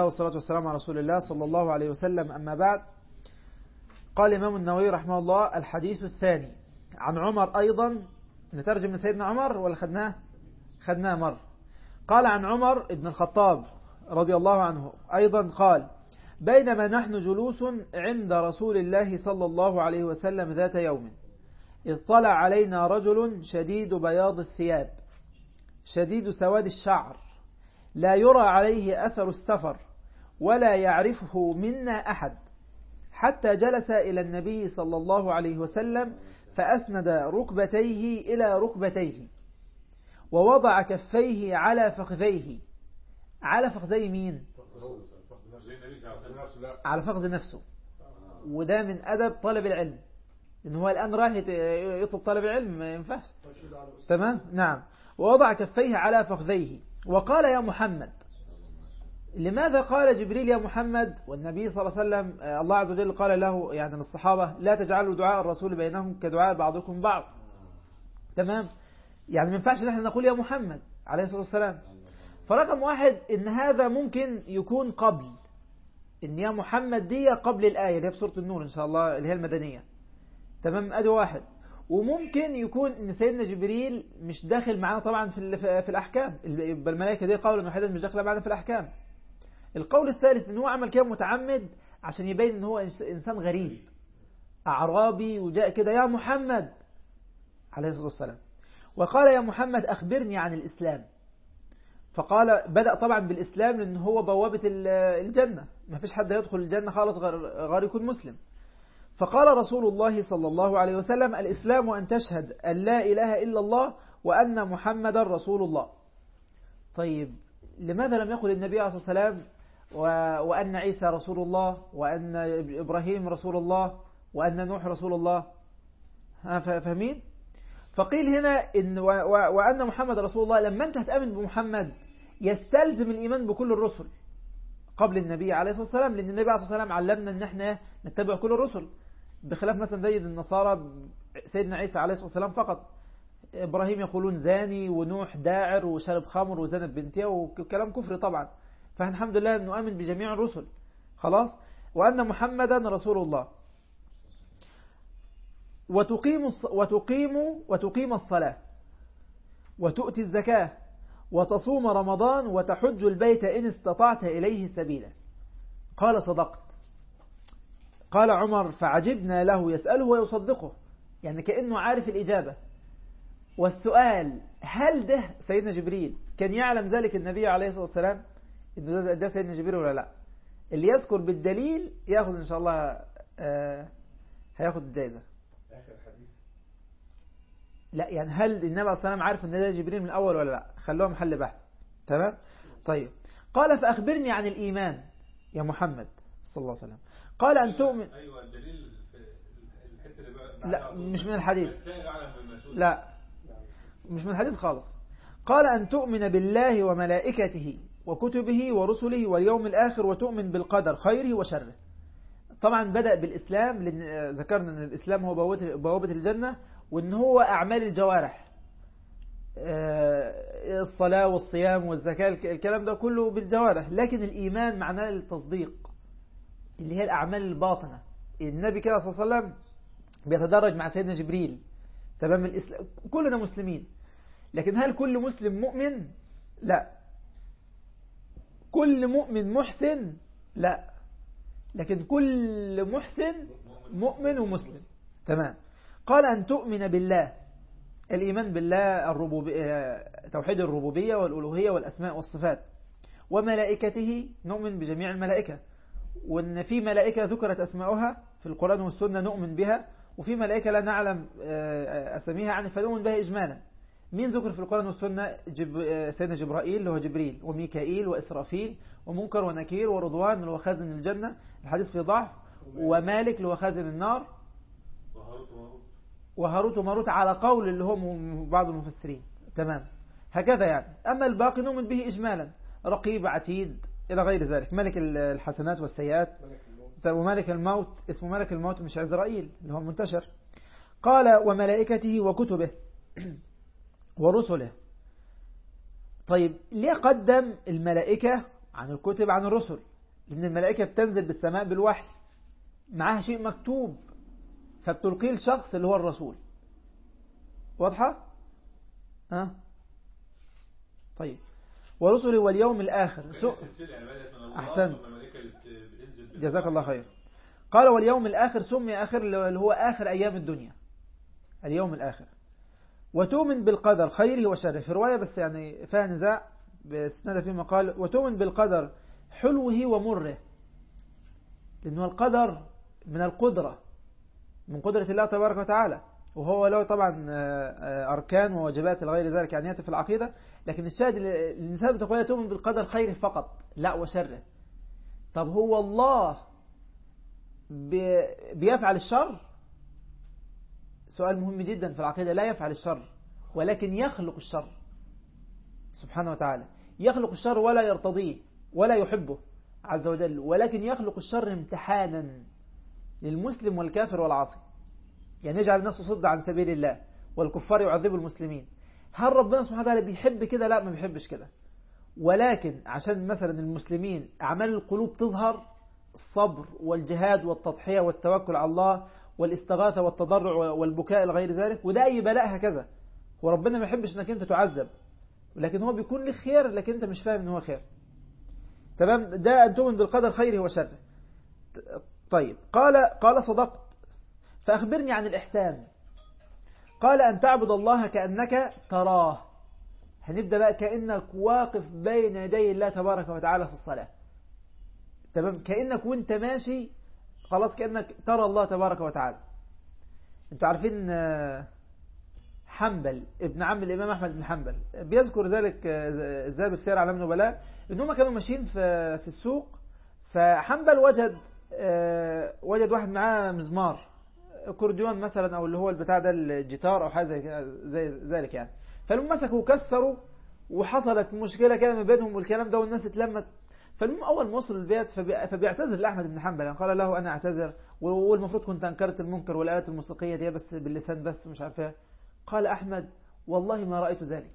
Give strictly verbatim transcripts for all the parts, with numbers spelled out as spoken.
والصلاة والسلام على رسول الله صلى الله عليه وسلم. أما بعد، قال الإمام النووي رحمه الله: الحديث الثاني عن عمر أيضا. نترجم من سيدنا عمر ولا خدناه خدناه مر. قال عن عمر ابن الخطاب رضي الله عنه أيضا قال: بينما نحن جلوس عند رسول الله صلى الله عليه وسلم ذات يوم، إذ طلع علينا رجل شديد بياض الثياب شديد سواد الشعر، لا يرى عليه أثر السفر ولا يعرفه منا أحد، حتى جلس إلى النبي صلى الله عليه وسلم فأسند ركبتيه إلى ركبتيه ووضع كفيه على فخذيه. على فخذي مين؟ على فخذ نفسه. وده من أدب طالب العلم، إن هو الآن راح يطلب طالب العلم ما ينفعش. تمام؟ نعم. ووضع كفيه على فخذيه وقال: يا محمد. لماذا قال جبريل يا محمد والنبي صلى الله عليه وسلم الله عز وجل قال له يعني للصحابة: لا تجعلوا دعاء الرسول بينهم كدعاء بعضكم بعض. تمام؟ يعني ما ينفعش نحن نقول يا محمد عليه الصلاة والسلام. فرقم واحد إن هذا ممكن يكون قبل، إن يا محمد دي قبل الآية اللي هي في سورة النور إن شاء الله اللي هي المدنية. تمام؟ أدي واحد. وممكن يكون إن سيدنا جبريل مش داخل معنا طبعا في في الأحكام، الملائكة دي قولا واحدا مش داخله معنا في الأحكام. القول الثالث إن هو عمل كده متعمد عشان يبين إن هو إنسان غريب أعرابي وجاء كده: يا محمد عليه الصلاة والسلام. وقال: يا محمد أخبرني عن الإسلام. فقال بدأ طبعا بالإسلام لأن هو بوابة الجنة، ما فيش حد يدخل الجنة خالص غير يكون مسلم. فقال رسول الله صلى الله عليه وسلم: الإسلام أن تشهد أن لا إله إلا الله وأن محمد رسول الله. طيب لماذا لم يقل النبي عليه الصلاة والسلام وأن عيسى رسول الله وأن إبراهيم رسول الله وأن نوح رسول الله؟ فاهمين؟ فقيل هنا إن وأن محمد رسول الله، لما أنت هتأمن بمحمد يستلزم الإيمان بكل الرسل قبل النبي عليه الصلاة والسلام، لأن النبي عليه الصلاة والسلام علمنا أن احنا نتبع كل الرسل، بخلاف مثلا زي النصارى سيدنا عيسى عليه الصلاة والسلام فقط. إبراهيم يقولون زاني، ونوح داعر وشرب خمر وزنب بنتيه وكلام كفر طبعا. فاحنا الحمد لله نؤمن بجميع الرسل خلاص. وأن محمدا رسول الله. وتقيم وتقيم وتقيم الصلاة وتؤتي الزكاة وتصوم رمضان وتحج البيت إن استطعت إليه سبيلا. قال: صدقت. قال عمر: فعجبنا له يسأله ويصدقه، يعني كأنه عارف الإجابة. والسؤال: هل ده سيدنا جبريل كان يعلم ذلك النبي عليه الصلاة والسلام إنه ده سيدنا جبريل ولا لا؟ اللي يذكر بالدليل يأخذ إن شاء الله آه هياخد الجائزة. لا يعني هل النبي عليه الصلاة والسلام عارف ان ده جبريل من الأول ولا لا؟ خلوها محل بحث. تمام؟ طيب. قال: فأخبرني عن الإيمان يا محمد صلى الله عليه وسلم. قال: أن تؤمن. أيوة الدليل في الحتة اللي بقى لا مش من الحديث. لا مش من الحديث خالص. قال: أن تؤمن بالله وملائكته وكتبه ورسله واليوم الآخر وتؤمن بالقدر خيره وشره. طبعا بدأ بالإسلام لأن ذكرنا أن الإسلام هو بوابة الجنة، وأن هو أعمال الجوارح، الصلاة والصيام والزكاة الكلام ده كله بالجوارح. لكن الإيمان معناه التصديق اللي هي الأعمال الباطنة. النبي كده صلى الله عليه وسلم بيتدرج مع سيدنا جبريل. تمام؟ الإسلام كلنا مسلمين، لكن هل كل مسلم مؤمن؟ لا. كل مؤمن محسن؟ لا. لكن كل محسن مؤمن ومسلم. تمام. قال: أن تؤمن بالله، الإيمان بالله الربوبية، توحيد الربوبية والألوهية والأسماء والصفات، وملائكته نؤمن بجميع الملائكة، وأن في ملائكة ذكرت أسماؤها في القرآن والسنة نؤمن بها، وفي ملائكة لا نعلم أسميها عنه فنؤمن بها إجمالا. مين ذكر في القرآن والسنة؟ جب... سيدنا جبرائيل اللي هو جبريل، وميكائيل وإسرافيل، ومنكر ونكير ورضوان اللي هو خازن الجنة، الحديث في ضعف، ومالك اللي هو خازن النار، وهاروت وماروت على قول اللي هم بعض المفسرين. تمام؟ هكذا يعني. أما الباقي نؤمن به إجمالا، رقيب عتيد إلى غير ذلك، ملك الحسنات والسيئات، وملك الموت اسمه ملك الموت مش عزرائيل اللي هو منتشر. قال: وملائكته وكتبه ورسله. طيب ليه قدم الملائكة عن الكتب عن الرسل؟ لأن الملائكة بتنزل بالسماء بالوحي، معاها شيء مكتوب، فبتلقيه الشخص اللي هو الرسول. واضحة؟ أه؟ طيب. ورسله واليوم الآخر. أحسن، جزاك الله خير. قال واليوم الآخر سمي آخر اللي هو آخر أيام الدنيا، اليوم الآخر. وتؤمن بالقدر خيره وشره، في رواية بس يعني فيها نزاع بسنة فيما قال وتؤمن بالقدر حلوه ومره، لأنه القدر من القدرة، من قدرة الله تبارك وتعالى، وهو له طبعا أركان وواجبات الغير ذلك يعني يأتي في العقيدة. لكن الشاهد الإنسان بتقول تؤمن بالقدر خيره فقط لا وشره. طب هو الله بيفعل الشر؟ سؤال مهم جدا في العقيدة. لا يفعل الشر، ولكن يخلق الشر سبحانه وتعالى. يخلق الشر ولا يرتضيه ولا يحبه عز وجل، ولكن يخلق الشر امتحانا للمسلم والكافر والعاصي، يعني يجعل الناس تصد عن سبيل الله والكفار يعذبوا المسلمين. هل ربنا سبحانه وتعالى بيحب كده؟ لا، ما بيحبش كده. ولكن عشان مثلا المسلمين أعمال القلوب تظهر، الصبر والجهاد والتضحية والتوكل على الله والاستغاثة والتضرع والبكاء لغير ذلك، وده أي بلاء هكذا. وربنا ما يحبش أنك أنت تعذب، لكن هو بيكون لك خير لكن أنت مش فاهم أنه هو خير. تمام؟ ده أن تؤمن بالقدر خيره وشره. طيب. قال قال صدقت، فأخبرني عن الإحسان. قال أن تعبد الله كأنك تراه. هنبدأ بقى كأنك واقف بين يدي الله تبارك وتعالى في الصلاة. تمام؟ كأنك وانت ماشي خلاص كأنك ترى الله تبارك وتعالى. انتوا عارفين حنبل ابن عم الإمام أحمد بن حنبل بيذكر ذلك الذهبي في سير أعلام النبلاء، إنهم كانوا ماشيين في في السوق، فحنبل وجد وجد واحد معاه مزمار كورديون مثلا، أو اللي هو البتاع ده الجيتار أو حاجة زي ذلك يعني. فالمهم مسكوا وكسروا، وحصلت مشكلة كده ما بينهم والكلام ده، والناس اتلمت. فالمهم أول ما وصل البيت فبيعتذر لأحمد بن حنبل، يعني قال له أنا أعتذر، والمفروض كنت أنكرت المنكر والآلات الموسيقية دي بس باللسان بس مش عارفها. قال أحمد والله ما رأيت ذلك.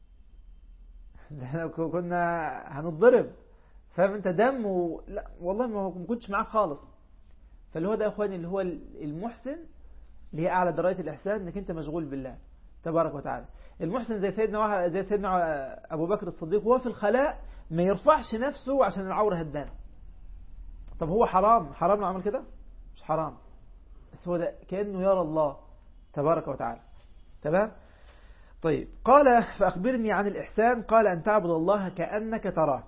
كنا هنضرب، فاهم انت دم و... لا والله ما كنتش معاك خالص. فاللي هو ده يا اخواني اللي هو المحسن، اللي هي أعلى درجات الإحسان، انك انت مشغول بالله تبارك وتعالى. المحسن زي سيدنا زي سيدنا أبو بكر الصديق، هو في الخلاء ما يرفعش نفسه عشان العورة هدان. طب هو حرام حرام لو عمل كده؟ مش حرام، بس هو ده كأنه يرى الله تبارك وتعالى. تمام؟ طيب. قال فأخبرني عن الإحسان. قال أن تعبد الله كأنك تراه،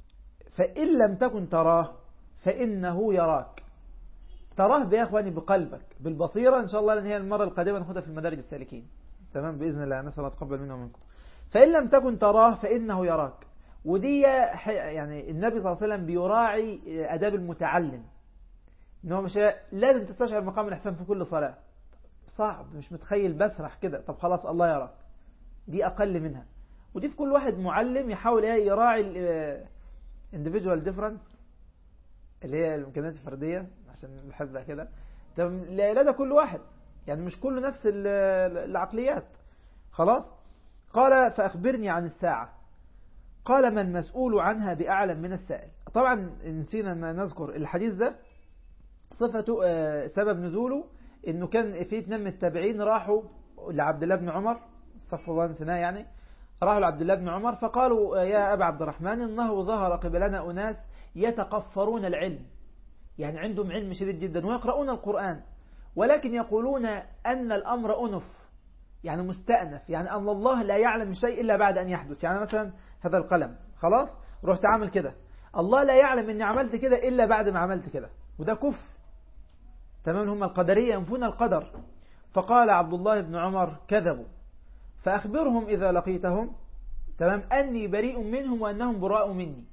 فإن لم تكن تراه فإنه يراك. تراه بيا أخواني بقلبك بالبصيرة إن شاء الله، لأن هي المرة القادمة ناخدها في المدارج السالكين. تمام؟ بإذن الله، نسأل الله تقبل منا ومنكم. فإن لم تكن تراه فإنه يراك. ودي يعني النبي صلى الله عليه وسلم بيراعي أداب المتعلم، إنه مش لازم تستشعر مقام الإحسان في كل صلاة. صعب، مش متخيل بسرح كده طب خلاص الله يراك، دي أقل منها. ودي في كل واحد معلم يحاول يراعي ال individual difference اللي هي الإمكانيات الفردية، عشان بحبها كده. طب لا ده كل واحد يعني مش كله نفس العقليات. خلاص. قال فأخبرني عن الساعة. قال ما المسؤول عنها بأعلم من السائل. طبعا نسينا أن نذكر الحديث ده صفته سبب نزوله إنه كان في اثنين من التابعين راحوا لعبد الله بن عمر، استغفر الله نسيناه يعني، راحوا لعبد الله بن عمر فقالوا يا أبا عبد الرحمن إنه ظهر قبلنا أناس يتقفرون العلم، يعني عندهم علم شديد جدا ويقرؤون القرآن، ولكن يقولون أن الأمر أنف، يعني مستأنف، يعني أن الله لا يعلم شيء إلا بعد أن يحدث. يعني مثلا هذا القلم خلاص رحت عامل كده، الله لا يعلم أني عملت كده إلا بعد ما عملت كده، وده كفر. تمام؟ هم القدرية ينفون القدر. فقال عبد الله بن عمر كذبوا، فأخبرهم إذا لقيتهم تمام أني بريء منهم وأنهم براء مني،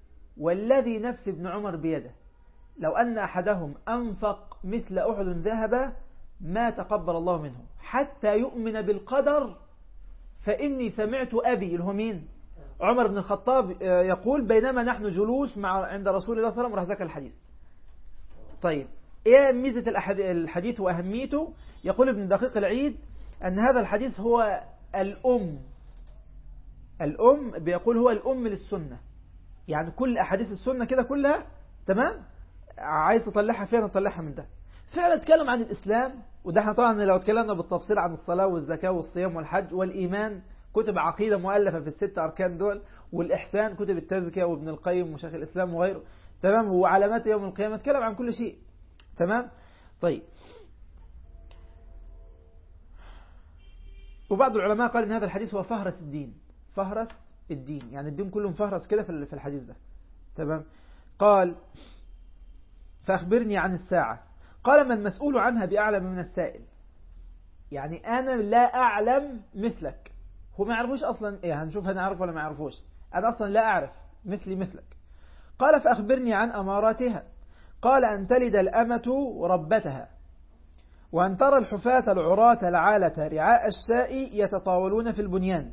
والذي نفس ابن عمر بيده لو أن أحدهم أنفق مثل أحد ذهبا ما تقبل الله منه حتى يؤمن بالقدر، فإني سمعت أبي اللي هو مين؟ عمر بن الخطاب يقول بينما نحن جلوس مع عند رسول الله صلى الله عليه وسلم، راح ذكر الحديث. طيب إيه ميزة الحديث وأهميته؟ يقول ابن دقيق العيد أن هذا الحديث هو الأم الأم بيقول هو الأم للسنة، يعني كل أحاديث السنة كده كلها تمام، عايز تطلعها فين تطلعها من ده. فعلا اتكلم عن الإسلام، وده احنا طبعا لو اتكلمنا بالتفصيل عن الصلاة والزكاة والصيام والحج والإيمان، كتب عقيدة مؤلفة في الست أركان دول، والإحسان كتب التزكية وابن القيم وشيخ الإسلام وغيره، تمام، وعلامات يوم القيامة، اتكلم عن كل شيء، تمام. طيب، وبعض العلماء قال إن هذا الحديث هو فهرس الدين، فهرس الدين، يعني الدين كله مفهرس كده في الحديث ده، تمام. قال فأخبرني عن الساعة. قال ما المسؤول عنها بأعلم من السائل، يعني أنا لا أعلم مثلك. هو ما يعرفوش أصلا إيه، هنشوف هنعرف ولا ما يعرفوش، أنا أصلا لا أعرف مثلي مثلك. قال فأخبرني عن أماراتها. قال أن تلد الأمة ربتها، وأن ترى الحفاة العراة العالة رعاء الشاء يتطاولون في البنيان.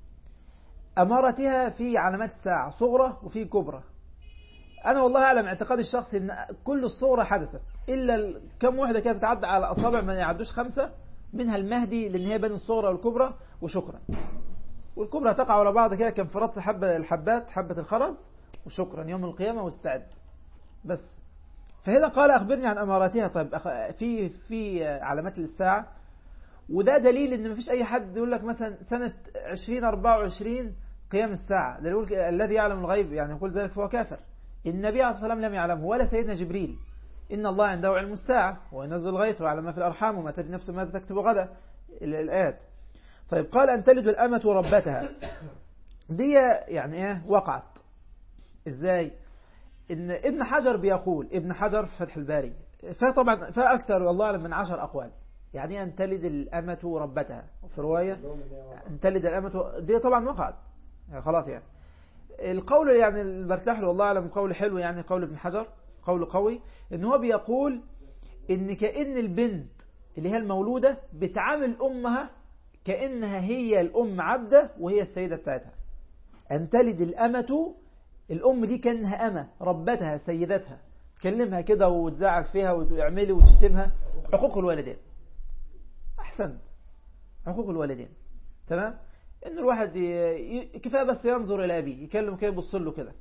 أمارتها في علامات الساعة صغرى وفي كبرى. أنا والله أعلم اعتقاد الشخصي أن كل الصغرى حدثت، إلا كم واحدة كده بتعدى على أصابع ما يعدوش خمسة، منها المهدي لأن هي بين الصغرى والكبرى وشكرا. والكبرى تقع على بعض كده كانفراد حبة الحبات حبة الخرز، وشكرا يوم القيامة واستعد بس. فهنا قال أخبرني عن أماراتها. طيب في في علامات الساعة، وده دليل ان مفيش اي حد يقول لك مثلا سنة عشرين أربعة وعشرين قيام الساعة، ده يقول الذي يعلم الغيب يعني يقول ذلك فهو كافر. النبي عليه الصلاة والسلام لم يعلمه ولا سيدنا جبريل. إن الله عنده علم الساعة وينزل الغيث ويعلم ما في الأرحام وما تدري نفس ماذا تكتب غدا، الآيات. طيب قال أن تلد الأمة ربتها، دي يعني ايه وقعت ازاي؟ ان ابن حجر بيقول، ابن حجر في فتح الباري، فطبعا فأكثر والله أعلم من عشر أقوال، يعني أن تلد الأمة ربتها، وفي رواية أن تلد الأمة، دي طبعا وقعت يعني خلاص. يعني القول يعني البرتاح له والله أعلم قول حلو، يعني قول ابن حجر قول قوي، إن هو بيقول إن كأن البنت اللي هي المولودة بتعامل أمها كأنها هي الأم عبدة وهي السيدة بتاعتها. أن تلد الأمة، الأم دي كأنها أمة ربتها سيدتها، تكلمها كده وتزعق فيها وتعملي وتشتمها، حقوق الوالدين. أحسن، حقوق الوالدين، تمام. إن الواحد ي... كفاية بس ينظر إلى أبيه، يكلم كده يبص له كده،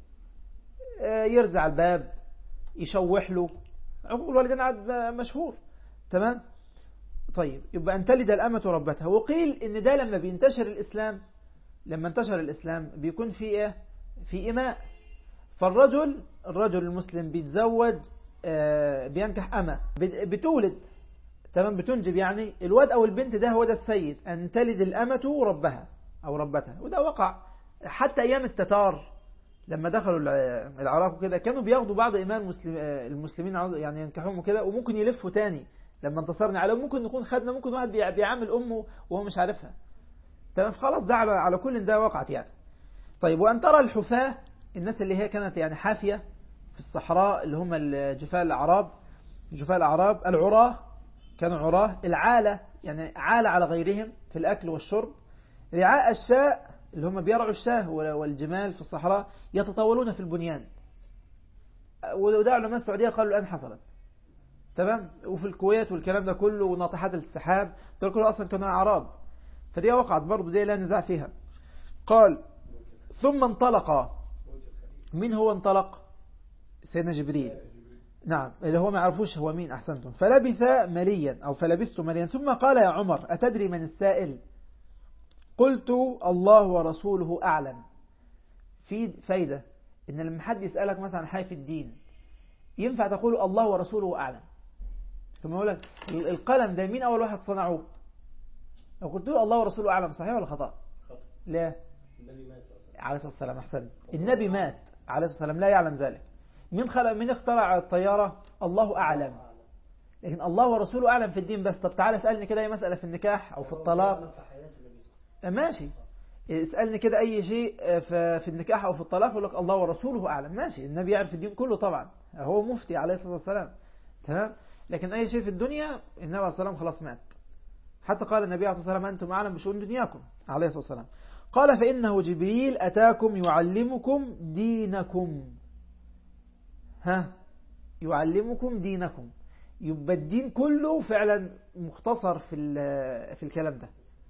يرزع الباب، يشوح له، حقوق الوالدين عاد مشهور، تمام. طيب يبقى أن تلد الأمة ربتها. وقيل إن ده لما بينتشر الإسلام، لما انتشر الإسلام بيكون في إيه؟ في إماء. فالرجل الرجل المسلم بيتزوج، بينكح أمة بتولد، تمام، بتنجب، يعني الواد أو البنت ده هو ده السيد. أن تلد الأمة ربها أو ربتها، وده وقع حتى أيام التتار لما دخلوا العراق وكده، كانوا بياخدوا بعض إمام المسلم المسلمين يعني ينكحوهم وكده، وممكن يلفوا تاني لما انتصرنا عليهم، ممكن نكون خدنا، ممكن واحد بيعامل أمه وهو مش عارفها، تمام. خلاص ده على, على كل ده وقعت يعني. طيب وأن ترى الحفاة، الناس اللي هي كانت يعني حافية في الصحراء، اللي هم الجفاء الأعراب، جفاء الأعراب، العراه كانوا عراه، العالة يعني عالة على غيرهم في الأكل والشرب، رعاء الشاء اللي هم بيرعوا الشاه والجمال في الصحراء، يتطاولون في البنيان. وده علماء السعودية قالوا الآن حصلت، تمام. وفي الكويت والكلام ده كله، وناطحات السحاب، ده كله أصلا كانوا أعراب، فدي وقعت برضو، دي لا نزاع فيها. قال ثم انطلق. مين هو انطلق؟ سيدنا جبريل، نعم، اللي هو ما يعرفوش هو مين. أحسنتم. فلبث مليا أو فلبثت مليا، ثم قال يا عمر أتدري من السائل؟ قلت الله ورسوله أعلم. في فايدة إن لما حد يسألك مثلا عن حاجة في الدين، ينفع تقول الله ورسوله أعلم. ثم يقول لك القلم ده مين أول واحد صنعوه؟ لو قلت له الله ورسوله أعلم، صحيح ولا خطأ؟ خطأ. لا، النبي مات عليه الصلاة والسلام. أحسن، النبي مات عليه الصلاة والسلام، لا يعلم ذلك. من خلق من اخترع الطيارة؟ الله أعلم. لكن الله ورسوله أعلم في الدين بس. طب تعالى اسألني كده أي مسألة في النكاح أو في الطلاق، ماشي، اسألني كده أي شيء في النكاح أو في الطلاق، يقول لك الله ورسوله أعلم، ماشي، النبي يعرف الدين كله طبعا، هو مفتي عليه الصلاة والسلام، تمام. لكن أي شيء في الدنيا النبي عليه الصلاة والسلام خلاص مات. حتى قال النبي عليه الصلاة والسلام أنتم أعلم بشؤون دنياكم عليه الصلاة والسلام. قال فإنه جبريل أتاكم يعلمكم دينكم. ها، يعلمكم دينكم، يبقى الدين كله فعلا مختصر في في الكلام ده.